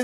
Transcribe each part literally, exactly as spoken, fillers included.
finna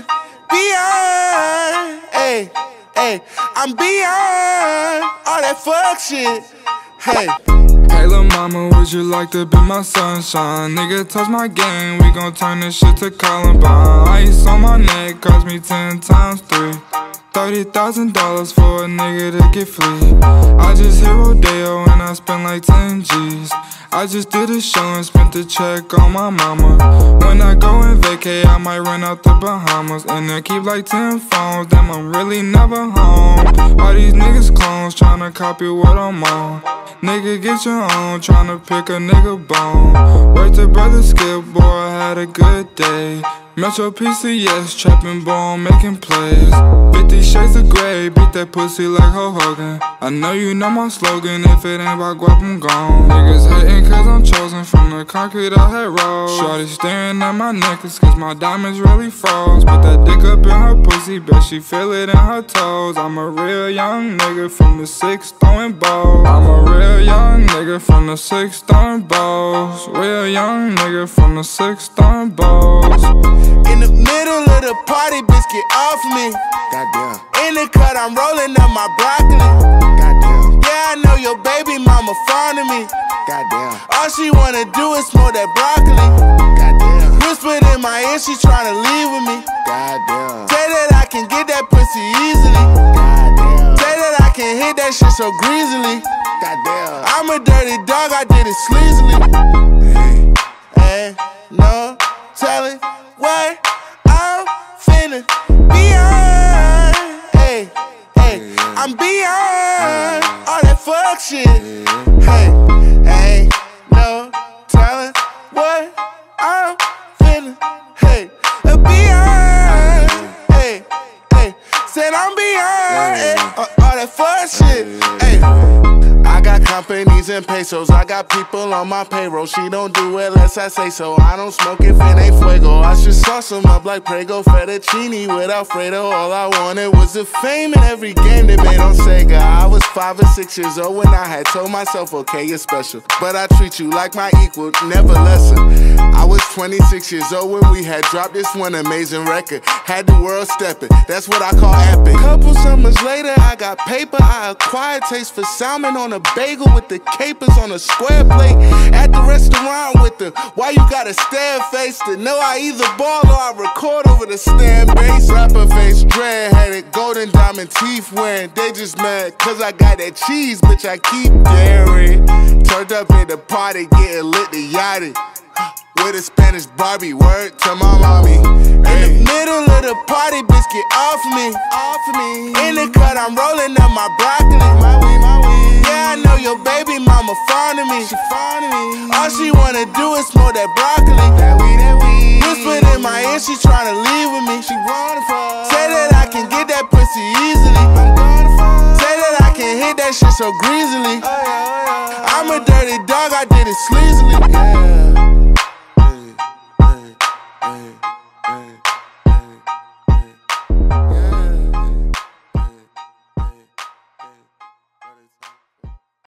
beyond, hey, hey, I'm beyond all that fuck shit, hey. Hey lil' mama, would you like to be my sunshine? Nigga, touch my game, we gon' turn this shit to Columbine. Ice on my neck cost me ten times three. Thirty thousand dollars for a nigga to get free. I just hit Rodeo and I spent like ten G's. I just did a show and spent the check on my mama. When I go and vacay, I might run out the Bahamas. And I keep like ten phones, damn I'm really never home. All these niggas clones tryna copy what I'm on. Nigga get your own, tryna pick a nigga bone. Word to brother Skip, boy I had a good day. Metro P C S, trapping ball, making plays. Fifty shades of gray, beat that pussy like Hulk Hogan. I know you know my slogan, if it ain't about guap, I'm gone. Niggas hating cause I'm chosen from the concrete I had rolled. Shorty staring at my necklace cause my diamonds really froze. Put that dick up in her pussy, bet she feel it in her toes. I'm a real young nigga from the six throwing balls. I'm a real young nigga from the six throwing balls. Real young nigga from the six throwing balls. In the middle of the party, bitch, get off me. Goddamn. In the cut, I'm rolling up my broccoli. Goddamn. Yeah, I know your baby mama fond of me. Goddamn. All she wanna do is smoke that broccoli. Goddamn. Whispered in my ear, she tryna leave with me. Goddamn. Say that I can get that pussy easily. Goddamn. Say that I can hit that shit so greasily. Goddamn. I'm a dirty dog, I did it sleazily. Hey, hey, no telling what I'm finna beyond, hey, hey, I'm beyond all that fuck shit, hey, hey, no telling what I'm finna, hey, beyond, hey, hey, said I'm beyond, hey, all that fuck shit, hey. I got companies and pesos, I got people on my payroll. She don't do it unless I say so. I don't smoke if it ain't fuego. I should sauce them up like Prego, fettuccine with Alfredo. All I wanted was the fame in every game they made on Sega. I was five or six years old when I had told myself, okay, you're special, but I treat you like my equal, never lesser. I was twenty-six years old when we had dropped this one amazing record. Had the world stepping, that's what I call epic. Couple summers later, I got paper. I acquired taste for salmon on a bagel with the capers on a square plate. At the restaurant with the why you gotta stare face to know I either ball or I record over the stand bass. Rapper face, dread headed, golden diamond teeth wearing. They just mad cause I got that cheese, bitch, I keep daring. Turned up at the party, getting lit to yachty. With a Spanish Barbie, word to my mommy. Hey. In the middle of the party, bitch, get off me. Off me. In the cut, I'm rolling up my broccoli. My weed, my weed. Yeah, I know your baby mama fond of me. She fond of me. All she wanna do is smoke that broccoli. That weed, that weed. Whispered in my ear, she tryna leave with me. She wanna fuck. Say that I can get that pussy easily. I'm gonna fuck. Say that I can hit that shit so greasily. Oh, yeah, oh, yeah. I'm a dirty dog, I did it sleazily. Yeah.